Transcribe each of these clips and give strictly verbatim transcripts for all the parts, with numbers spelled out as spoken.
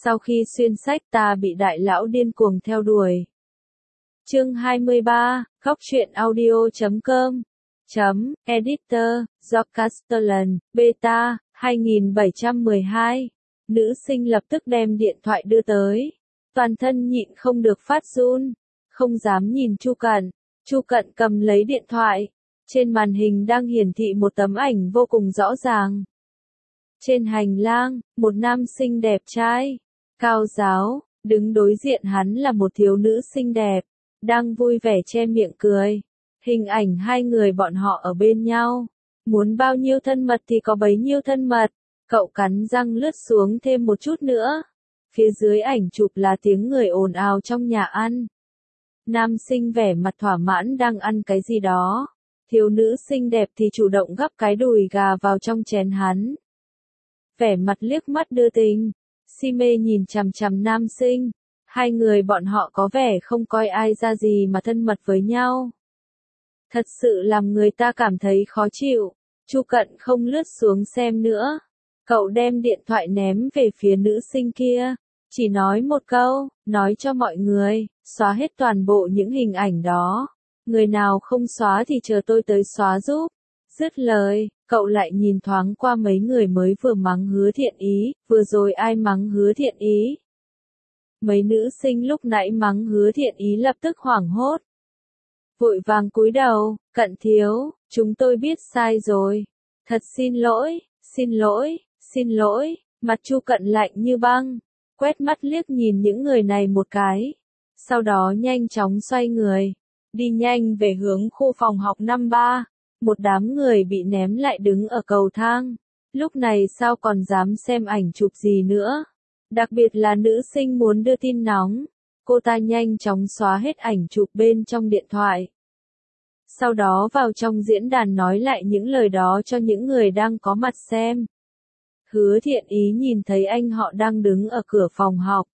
Sau khi xuyên sách ta bị đại lão điên cuồng theo đuổi. Chương hai mươi ba, Góc truyện audio chấm com chấm editor, do Castellan, beta, hai nghìn bảy trăm mười hai. Nữ sinh lập tức đem điện thoại đưa tới. Toàn thân nhịn không được phát run, không dám nhìn Chu Cận. Chu Cận cầm lấy điện thoại. Trên màn hình đang hiển thị một tấm ảnh vô cùng rõ ràng. Trên hành lang, một nam sinh đẹp trai, cao ráo, đứng đối diện hắn là một thiếu nữ xinh đẹp, đang vui vẻ che miệng cười. Hình ảnh hai người bọn họ ở bên nhau, muốn bao nhiêu thân mật thì có bấy nhiêu thân mật. Cậu cắn răng lướt xuống thêm một chút nữa. Phía dưới ảnh chụp là tiếng người ồn ào trong nhà ăn. Nam sinh vẻ mặt thỏa mãn đang ăn cái gì đó. Thiếu nữ xinh đẹp thì chủ động gắp cái đùi gà vào trong chén hắn. Vẻ mặt liếc mắt đưa tình, si mê nhìn chằm chằm nam sinh. Hai người bọn họ có vẻ không coi ai ra gì mà thân mật với nhau. Thật sự làm người ta cảm thấy khó chịu. Chu Cận không lướt xuống xem nữa. Cậu đem điện thoại ném về phía nữ sinh kia. Chỉ nói một câu, nói cho mọi người, xóa hết toàn bộ những hình ảnh đó. Người nào không xóa thì chờ tôi tới xóa giúp. Dứt lời, cậu lại nhìn thoáng qua mấy người mới vừa mắng Hứa Thiện Ý, vừa rồi ai mắng Hứa Thiện Ý. Mấy nữ sinh lúc nãy mắng Hứa Thiện Ý lập tức hoảng hốt. Vội vàng cúi đầu, Cận thiếu, chúng tôi biết sai rồi. Thật xin lỗi, xin lỗi, xin lỗi, mặt Chu Cận lạnh như băng, quét mắt liếc nhìn những người này một cái. Sau đó nhanh chóng xoay người, đi nhanh về hướng khu phòng học năm ba. Một đám người bị ném lại đứng ở cầu thang. Lúc này sao còn dám xem ảnh chụp gì nữa. Đặc biệt là nữ sinh muốn đưa tin nóng. Cô ta nhanh chóng xóa hết ảnh chụp bên trong điện thoại. Sau đó vào trong diễn đàn nói lại những lời đó cho những người đang có mặt xem. Hứa Thiện Ý nhìn thấy anh họ đang đứng ở cửa phòng học.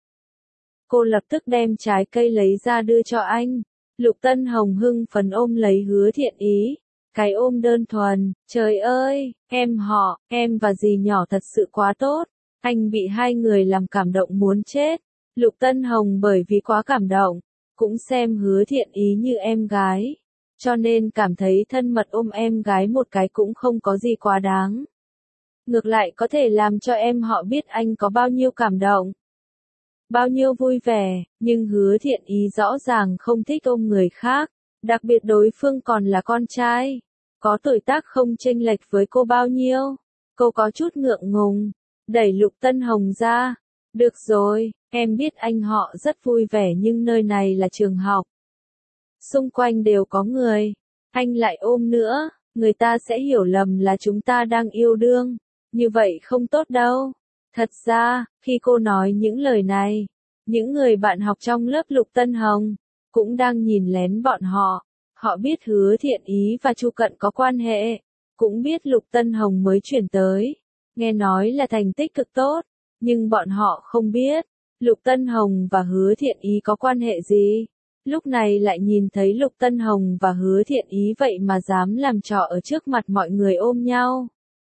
Cô lập tức đem trái cây lấy ra đưa cho anh. Lục Tân Hồng hưng phấn ôm lấy Hứa Thiện Ý. Cái ôm đơn thuần, trời ơi, em họ, em và dì nhỏ thật sự quá tốt. Anh bị hai người làm cảm động muốn chết. Lục Tân Hồng bởi vì quá cảm động, cũng xem Hứa Thiện Ý như em gái. Cho nên cảm thấy thân mật ôm em gái một cái cũng không có gì quá đáng. Ngược lại có thể làm cho em họ biết anh có bao nhiêu cảm động. Bao nhiêu vui vẻ, nhưng Hứa Thiện Ý rõ ràng không thích ôm người khác. Đặc biệt đối phương còn là con trai. Có tuổi tác không chênh lệch với cô bao nhiêu. Cô có chút ngượng ngùng. Đẩy Lục Tân Hồng ra. Được rồi, em biết anh họ rất vui vẻ nhưng nơi này là trường học. Xung quanh đều có người. Anh lại ôm nữa. Người ta sẽ hiểu lầm là chúng ta đang yêu đương. Như vậy không tốt đâu. Thật ra, khi cô nói những lời này, những người bạn học trong lớp Lục Tân Hồng cũng đang nhìn lén bọn họ. Họ biết Hứa Thiện Ý và Chu Cận có quan hệ, cũng biết Lục Tân Hồng mới chuyển tới, nghe nói là thành tích cực tốt, nhưng bọn họ không biết, Lục Tân Hồng và Hứa Thiện Ý có quan hệ gì. Lúc này lại nhìn thấy Lục Tân Hồng và Hứa Thiện Ý vậy mà dám làm trò ở trước mặt mọi người ôm nhau.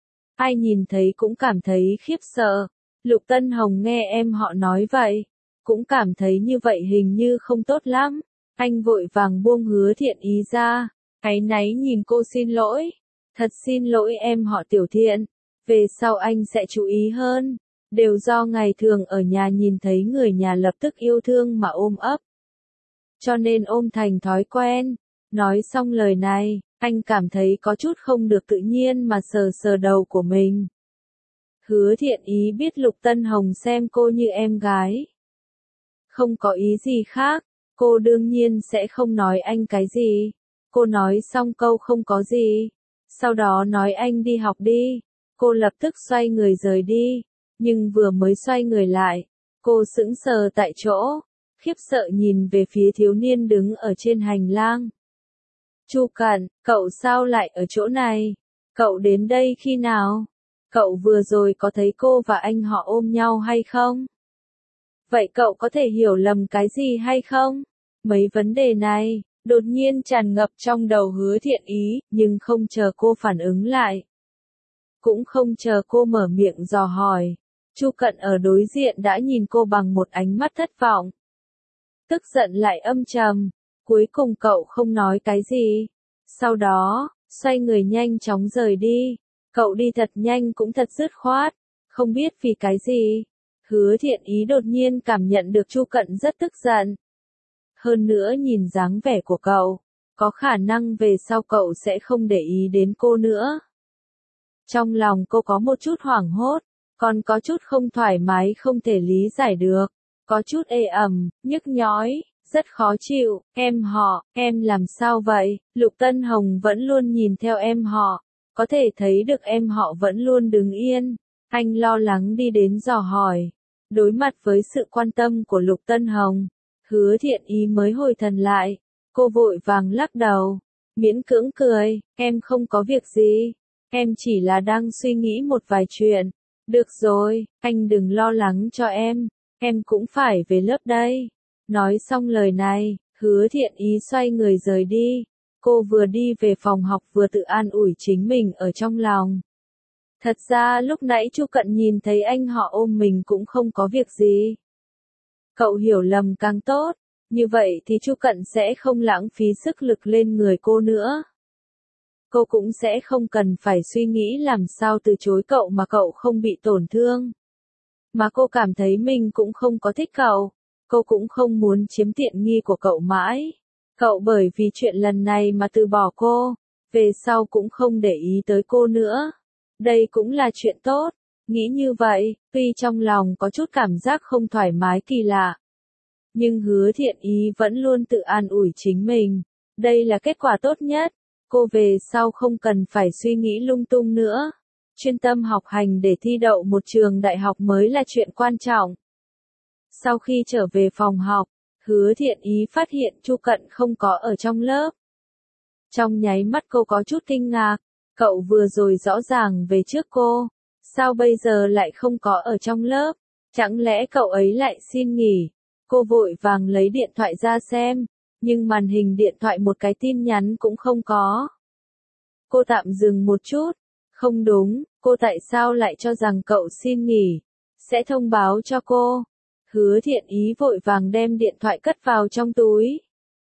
Ai nhìn thấy cũng cảm thấy khiếp sợ. Lục Tân Hồng nghe em họ nói vậy, cũng cảm thấy như vậy hình như không tốt lắm. Anh vội vàng buông Hứa Thiện Ý ra, áy náy nhìn cô xin lỗi. Thật xin lỗi em họ Tiểu Thiện, về sau anh sẽ chú ý hơn. Đều do ngày thường ở nhà nhìn thấy người nhà lập tức yêu thương mà ôm ấp. Cho nên ôm thành thói quen. Nói xong lời này, anh cảm thấy có chút không được tự nhiên mà sờ sờ đầu của mình. Hứa Thiện Ý biết Lục Tân Hồng xem cô như em gái. Không có ý gì khác. Cô đương nhiên sẽ không nói anh cái gì. Cô nói xong câu không có gì. Sau đó nói anh đi học đi. Cô lập tức xoay người rời đi. Nhưng vừa mới xoay người lại, cô sững sờ tại chỗ, khiếp sợ nhìn về phía thiếu niên đứng ở trên hành lang. Chu Cận, cậu sao lại ở chỗ này? Cậu đến đây khi nào? Cậu vừa rồi có thấy cô và anh họ ôm nhau hay không? Vậy cậu có thể hiểu lầm cái gì hay không? Mấy vấn đề này, đột nhiên tràn ngập trong đầu Hứa Thiện Ý, nhưng không chờ cô phản ứng lại. Cũng không chờ cô mở miệng dò hỏi. Chu Cận ở đối diện đã nhìn cô bằng một ánh mắt thất vọng. Tức giận lại âm trầm, cuối cùng cậu không nói cái gì. Sau đó, xoay người nhanh chóng rời đi. Cậu đi thật nhanh cũng thật dứt khoát, không biết vì cái gì. Hứa Thiện Ý đột nhiên cảm nhận được Chu Cận rất tức giận. Hơn nữa nhìn dáng vẻ của cậu, có khả năng về sau cậu sẽ không để ý đến cô nữa. Trong lòng cô có một chút hoảng hốt, còn có chút không thoải mái không thể lý giải được, có chút ê ẩm, nhức nhói, rất khó chịu. Em họ, em làm sao vậy? Lục Tân Hồng vẫn luôn nhìn theo em họ, có thể thấy được em họ vẫn luôn đứng yên. Anh lo lắng đi đến dò hỏi. Đối mặt với sự quan tâm của Lục Tân Hồng, Hứa Thiện Ý mới hồi thần lại. Cô vội vàng lắc đầu, miễn cưỡng cười, em không có việc gì, em chỉ là đang suy nghĩ một vài chuyện. Được rồi, anh đừng lo lắng cho em, em cũng phải về lớp đây. Nói xong lời này, Hứa Thiện Ý xoay người rời đi. Cô vừa đi về phòng học vừa tự an ủi chính mình ở trong lòng. Thật ra lúc nãy Chu Cận nhìn thấy anh họ ôm mình cũng không có việc gì. Cậu hiểu lầm càng tốt, như vậy thì Chu Cận sẽ không lãng phí sức lực lên người cô nữa. Cô cũng sẽ không cần phải suy nghĩ làm sao từ chối cậu mà cậu không bị tổn thương. Mà cô cảm thấy mình cũng không có thích cậu, cô cũng không muốn chiếm tiện nghi của cậu mãi. Cậu bởi vì chuyện lần này mà từ bỏ cô, về sau cũng không để ý tới cô nữa. Đây cũng là chuyện tốt, nghĩ như vậy, tuy trong lòng có chút cảm giác không thoải mái kỳ lạ. Nhưng Hứa Thiện Ý vẫn luôn tự an ủi chính mình, đây là kết quả tốt nhất, cô về sau không cần phải suy nghĩ lung tung nữa. Chuyên tâm học hành để thi đậu một trường đại học mới là chuyện quan trọng. Sau khi trở về phòng học, Hứa Thiện Ý phát hiện Chu Cận không có ở trong lớp. Trong nháy mắt cô có chút kinh ngạc, cậu vừa rồi rõ ràng về trước cô, sao bây giờ lại không có ở trong lớp, chẳng lẽ cậu ấy lại xin nghỉ? Cô vội vàng lấy điện thoại ra xem, nhưng màn hình điện thoại một cái tin nhắn cũng không có. Cô tạm dừng một chút, không đúng, cô tại sao lại cho rằng cậu xin nghỉ, sẽ thông báo cho cô. Hứa Thiện Ý vội vàng đem điện thoại cất vào trong túi.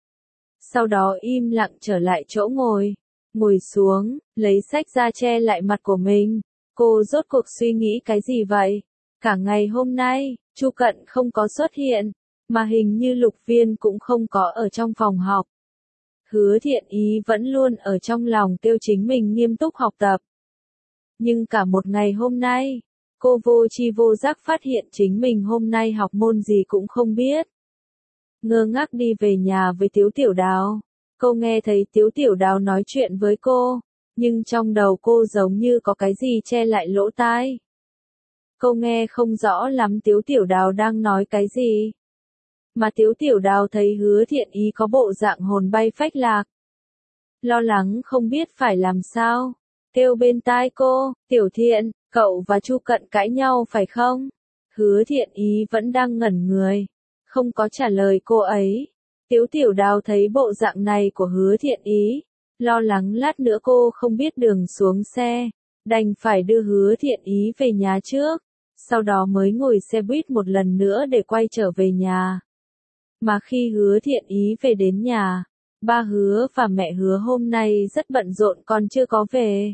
Sau đó im lặng trở lại chỗ ngồi, ngồi xuống, lấy sách ra che lại mặt của mình. Cô rốt cuộc suy nghĩ cái gì vậy? Cả ngày hôm nay, Chu Cận không có xuất hiện, mà hình như Lục Viên cũng không có ở trong phòng học. Hứa Thiện Ý vẫn luôn ở trong lòng kêu chính mình nghiêm túc học tập. Nhưng cả một ngày hôm nay, cô vô tri vô giác phát hiện chính mình hôm nay học môn gì cũng không biết. Ngơ ngác đi về nhà với Tiếu Tiểu Đào. Cô nghe thấy Tiếu Tiểu Đào nói chuyện với cô, nhưng trong đầu cô giống như có cái gì che lại lỗ tai. Cô nghe không rõ lắm Tiếu Tiểu Đào đang nói cái gì. Mà Tiếu Tiểu Đào thấy Hứa Thiện Ý có bộ dạng hồn bay phách lạc. Lo lắng không biết phải làm sao. Kêu bên tai cô, Tiểu Thiện, cậu và Chu Cận cãi nhau phải không? Hứa Thiện Ý vẫn đang ngẩn người, không có trả lời cô ấy. Tiếu Tiểu Đào thấy bộ dạng này của Hứa Thiện Ý, lo lắng lát nữa cô không biết đường xuống xe, đành phải đưa Hứa Thiện Ý về nhà trước, sau đó mới ngồi xe buýt một lần nữa để quay trở về nhà. Mà khi Hứa Thiện Ý về đến nhà, ba Hứa và mẹ Hứa hôm nay rất bận rộn còn chưa có về.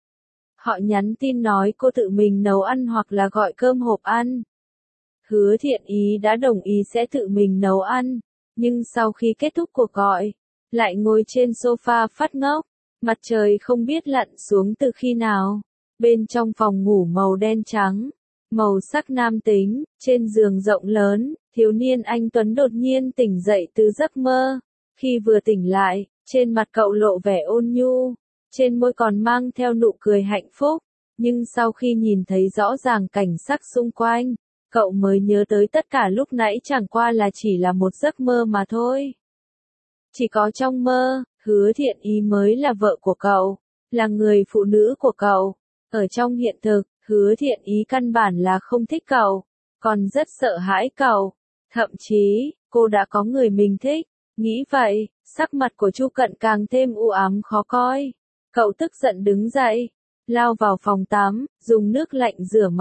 Họ nhắn tin nói cô tự mình nấu ăn hoặc là gọi cơm hộp ăn. Hứa Thiện Ý đã đồng ý sẽ tự mình nấu ăn, nhưng sau khi kết thúc cuộc gọi, lại ngồi trên sofa phát ngốc, mặt trời không biết lặn xuống từ khi nào. Bên trong phòng ngủ màu đen trắng, màu sắc nam tính, trên giường rộng lớn, thiếu niên anh Tuấn đột nhiên tỉnh dậy từ giấc mơ. Khi vừa tỉnh lại, trên mặt cậu lộ vẻ ôn nhu, trên môi còn mang theo nụ cười hạnh phúc, nhưng sau khi nhìn thấy rõ ràng cảnh sắc xung quanh, cậu mới nhớ tới tất cả lúc nãy chẳng qua là chỉ là một giấc mơ mà thôi. Chỉ có trong mơ, Hứa Thiện Ý mới là vợ của cậu, là người phụ nữ của cậu. Ở trong hiện thực, Hứa Thiện Ý căn bản là không thích cậu, còn rất sợ hãi cậu. Thậm chí, cô đã có người mình thích. Nghĩ vậy, sắc mặt của Chu Cận càng thêm u ám khó coi. Cậu tức giận đứng dậy, lao vào phòng tắm, dùng nước lạnh rửa mặt,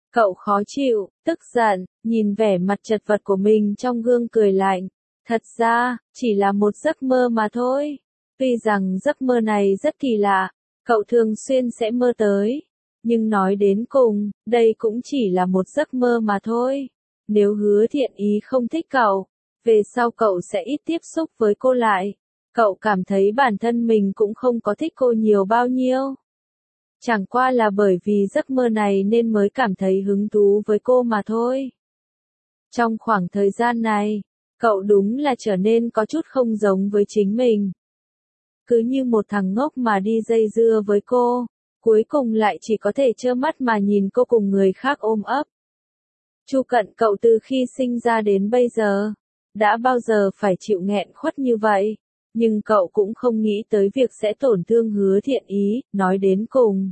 Cậu khó chịu, tức giận, nhìn vẻ mặt chật vật của mình trong gương cười lạnh. Thật ra, chỉ là một giấc mơ mà thôi. Tuy rằng giấc mơ này rất kỳ lạ, cậu thường xuyên sẽ mơ tới. Nhưng nói đến cùng, đây cũng chỉ là một giấc mơ mà thôi. Nếu Hứa Thiện Ý không thích cậu, về sau cậu sẽ ít tiếp xúc với cô lại. Cậu cảm thấy bản thân mình cũng không có thích cô nhiều bao nhiêu. Chẳng qua là bởi vì giấc mơ này nên mới cảm thấy hứng thú với cô mà thôi. Trong khoảng thời gian này, cậu đúng là trở nên có chút không giống với chính mình. Cứ như một thằng ngốc mà đi dây dưa với cô, cuối cùng lại chỉ có thể trơ mắt mà nhìn cô cùng người khác ôm ấp. Chu Cận cậu từ khi sinh ra đến bây giờ, đã bao giờ phải chịu nghẹn khuất như vậy, nhưng cậu cũng không nghĩ tới việc sẽ tổn thương Hứa Thiện Ý, nói đến cùng.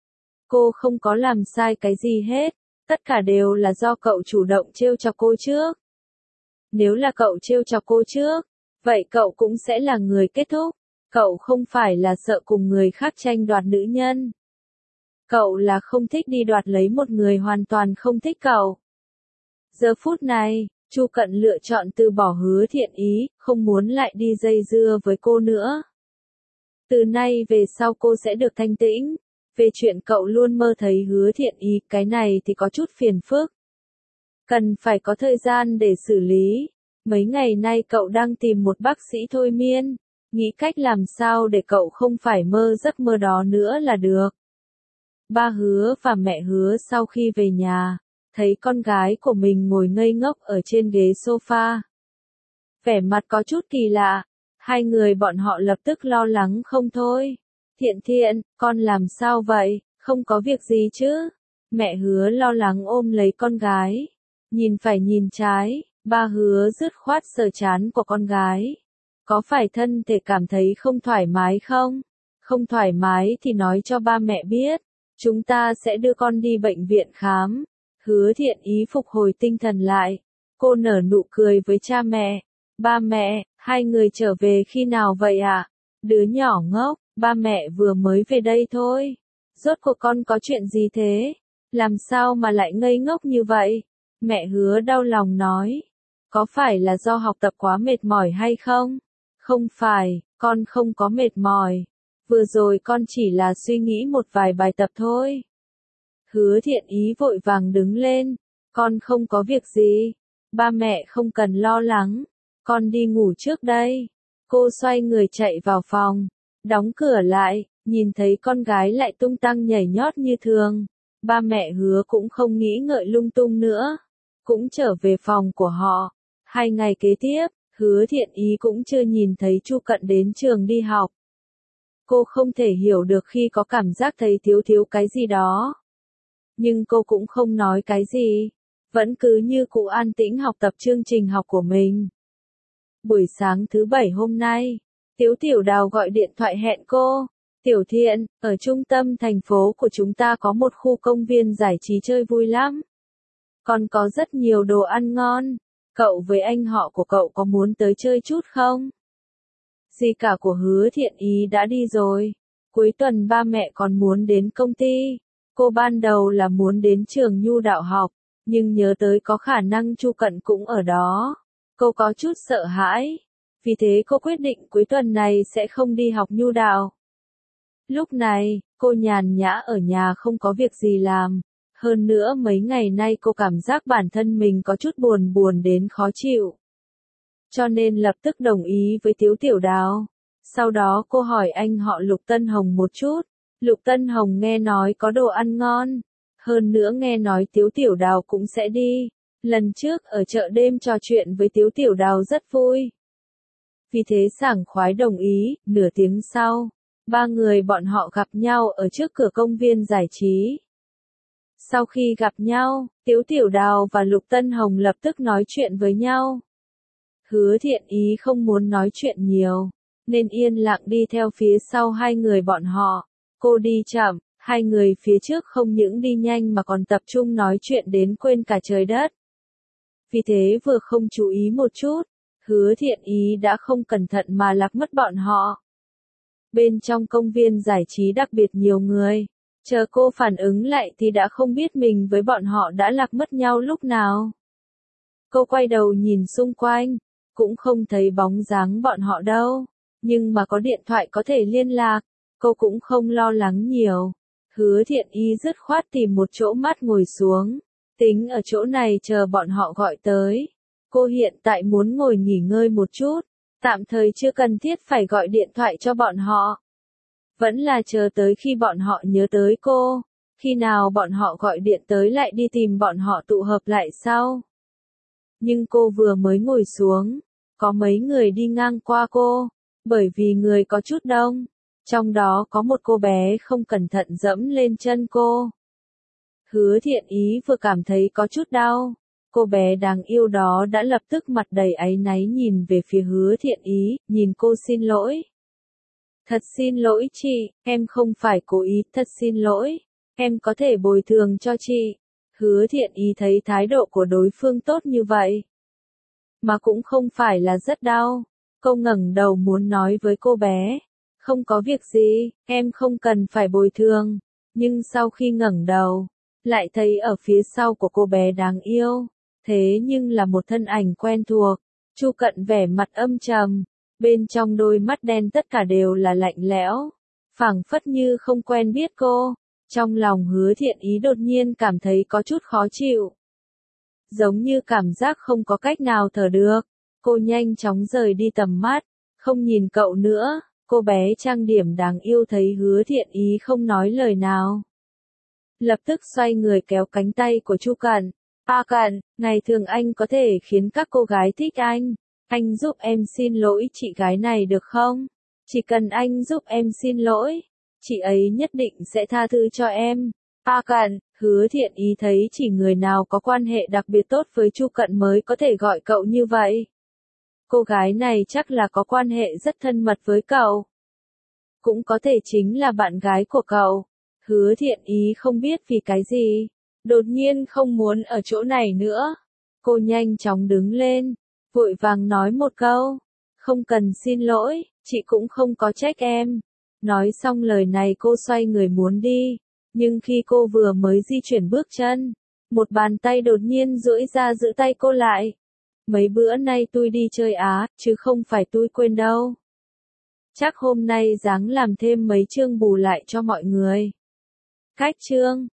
Cô không có làm sai cái gì hết, tất cả đều là do cậu chủ động trêu chọc cô trước. Nếu là cậu trêu chọc cô trước, vậy cậu cũng sẽ là người kết thúc, cậu không phải là sợ cùng người khác tranh đoạt nữ nhân. Cậu là không thích đi đoạt lấy một người hoàn toàn không thích cậu. Giờ phút này, Chu Cận lựa chọn từ bỏ Hứa Thiện Ý, không muốn lại đi dây dưa với cô nữa. Từ nay về sau cô sẽ được thanh tĩnh. Về chuyện cậu luôn mơ thấy Hứa Thiện Ý, cái này thì có chút phiền phức. Cần phải có thời gian để xử lý. Mấy ngày nay cậu đang tìm một bác sĩ thôi miên, nghĩ cách làm sao để cậu không phải mơ giấc mơ đó nữa là được. Ba Hứa và mẹ Hứa sau khi về nhà, thấy con gái của mình ngồi ngây ngốc ở trên ghế sofa. Vẻ mặt có chút kỳ lạ, hai người bọn họ lập tức lo lắng không thôi. Thiện Thiện, con làm sao vậy, không có việc gì chứ? Mẹ Hứa lo lắng ôm lấy con gái. Nhìn phải nhìn trái, ba Hứa dứt khoát sờ trán của con gái. Có phải thân thể cảm thấy không thoải mái không? Không thoải mái thì nói cho ba mẹ biết. Chúng ta sẽ đưa con đi bệnh viện khám. Hứa Thiện Ý phục hồi tinh thần lại. Cô nở nụ cười với cha mẹ. Ba mẹ, hai người trở về khi nào vậy ạ? À? Đứa nhỏ ngốc, ba mẹ vừa mới về đây thôi. Rốt cuộc con có chuyện gì thế? Làm sao mà lại ngây ngốc như vậy? Mẹ Hứa đau lòng nói. Có phải là do học tập quá mệt mỏi hay không? Không phải, con không có mệt mỏi. Vừa rồi con chỉ là suy nghĩ một vài bài tập thôi. Hứa Thiện Ý vội vàng đứng lên. Con không có việc gì. Ba mẹ không cần lo lắng. Con đi ngủ trước đây. Cô xoay người chạy vào phòng. Đóng cửa lại, nhìn thấy con gái lại tung tăng nhảy nhót như thường. Ba mẹ Hứa cũng không nghĩ ngợi lung tung nữa. Cũng trở về phòng của họ. Hai ngày kế tiếp, Hứa Thiện Ý cũng chưa nhìn thấy Chu Cận đến trường đi học. Cô không thể hiểu được khi có cảm giác thấy thiếu thiếu cái gì đó. Nhưng cô cũng không nói cái gì. Vẫn cứ như cũ an tĩnh học tập chương trình học của mình. Buổi sáng thứ bảy hôm nay, Tiếu Tiểu Đào gọi điện thoại hẹn cô. Tiểu Thiện, ở trung tâm thành phố của chúng ta có một khu công viên giải trí chơi vui lắm. Còn có rất nhiều đồ ăn ngon. Cậu với anh họ của cậu có muốn tới chơi chút không? Dì cả của Hứa Thiện Ý đã đi rồi. Cuối tuần ba mẹ còn muốn đến công ty. Cô ban đầu là muốn đến trường Nhu Đạo học, nhưng nhớ tới có khả năng Chu Cận cũng ở đó. Cô có chút sợ hãi. Vì thế cô quyết định cuối tuần này sẽ không đi học Nhu Đạo. Lúc này, cô nhàn nhã ở nhà không có việc gì làm. Hơn nữa mấy ngày nay cô cảm giác bản thân mình có chút buồn buồn đến khó chịu. Cho nên lập tức đồng ý với Tiếu Tiểu Đào. Sau đó cô hỏi anh họ Lục Tân Hồng một chút. Lục Tân Hồng nghe nói có đồ ăn ngon. Hơn nữa nghe nói Tiếu Tiểu Đào cũng sẽ đi. Lần trước ở chợ đêm trò chuyện với Tiếu Tiểu Đào rất vui. Vì thế sảng khoái đồng ý, nửa tiếng sau, ba người bọn họ gặp nhau ở trước cửa công viên giải trí. Sau khi gặp nhau, Tiếu Tiểu Đào và Lục Tân Hồng lập tức nói chuyện với nhau. Hứa Thiện Ý không muốn nói chuyện nhiều, nên yên lặng đi theo phía sau hai người bọn họ. Cô đi chậm, hai người phía trước không những đi nhanh mà còn tập trung nói chuyện đến quên cả trời đất. Vì thế vừa không chú ý một chút, Hứa Thiện Ý đã không cẩn thận mà lạc mất bọn họ. Bên trong công viên giải trí đặc biệt nhiều người, Chờ cô phản ứng lại thì đã không biết mình với bọn họ đã lạc mất nhau lúc nào. Cô quay đầu nhìn xung quanh, cũng không thấy bóng dáng bọn họ đâu, nhưng mà có điện thoại có thể liên lạc, cô cũng không lo lắng nhiều. Hứa Thiện Ý dứt khoát tìm một chỗ mát ngồi xuống, tính ở chỗ này chờ bọn họ gọi tới. Cô hiện tại muốn ngồi nghỉ ngơi một chút, tạm thời chưa cần thiết phải gọi điện thoại cho bọn họ. Vẫn là chờ tới khi bọn họ nhớ tới cô, khi nào bọn họ gọi điện tới lại đi tìm bọn họ tụ hợp lại sau. Nhưng cô vừa mới ngồi xuống, có mấy người đi ngang qua cô, bởi vì người có chút đông, trong đó có một cô bé không cẩn thận dẫm lên chân cô. Hứa Thiện Ý vừa cảm thấy có chút đau, cô bé đáng yêu đó đã lập tức mặt đầy áy náy nhìn về phía Hứa Thiện Ý, nhìn cô xin lỗi. Thật xin lỗi chị, em không phải cố ý, thật xin lỗi, em có thể bồi thường cho chị. Hứa Thiện Ý thấy thái độ của đối phương tốt như vậy, mà cũng không phải là rất đau. Cô ngẩng đầu muốn nói với cô bé, không có việc gì, em không cần phải bồi thường. Nhưng sau khi ngẩng đầu, lại thấy ở phía sau của cô bé đáng yêu, thế nhưng là một thân ảnh quen thuộc. Chu Cận vẻ mặt âm trầm, bên trong đôi mắt đen tất cả đều là lạnh lẽo, phảng phất như không quen biết cô. Trong lòng Hứa Thiện Ý đột nhiên cảm thấy có chút khó chịu, giống như cảm giác không có cách nào thở được. Cô nhanh chóng rời đi tầm mắt, không nhìn cậu nữa. Cô bé trang điểm đáng yêu thấy Hứa Thiện Ý không nói lời nào, lập tức xoay người kéo cánh tay của Chu Cận. A Cận, ngày thường anh có thể khiến các cô gái thích anh, anh giúp em xin lỗi chị gái này được không? Chỉ cần anh giúp em xin lỗi, chị ấy nhất định sẽ tha thứ cho em. A Cận, Hứa Thiện Ý thấy chỉ người nào có quan hệ đặc biệt tốt với Chu Cận mới có thể gọi cậu như vậy. Cô gái này chắc là có quan hệ rất thân mật với cậu, cũng có thể chính là bạn gái của cậu. Hứa Thiện Ý không biết vì cái gì, đột nhiên không muốn ở chỗ này nữa. Cô nhanh chóng đứng lên, vội vàng nói một câu, không cần xin lỗi, chị cũng không có trách em. Nói xong lời này cô xoay người muốn đi, nhưng khi cô vừa mới di chuyển bước chân, một bàn tay đột nhiên duỗi ra giữ tay cô lại. Mấy bữa nay tôi đi chơi Á, chứ không phải tôi quên đâu. Chắc hôm nay ráng làm thêm mấy chương bù lại cho mọi người. Cách chương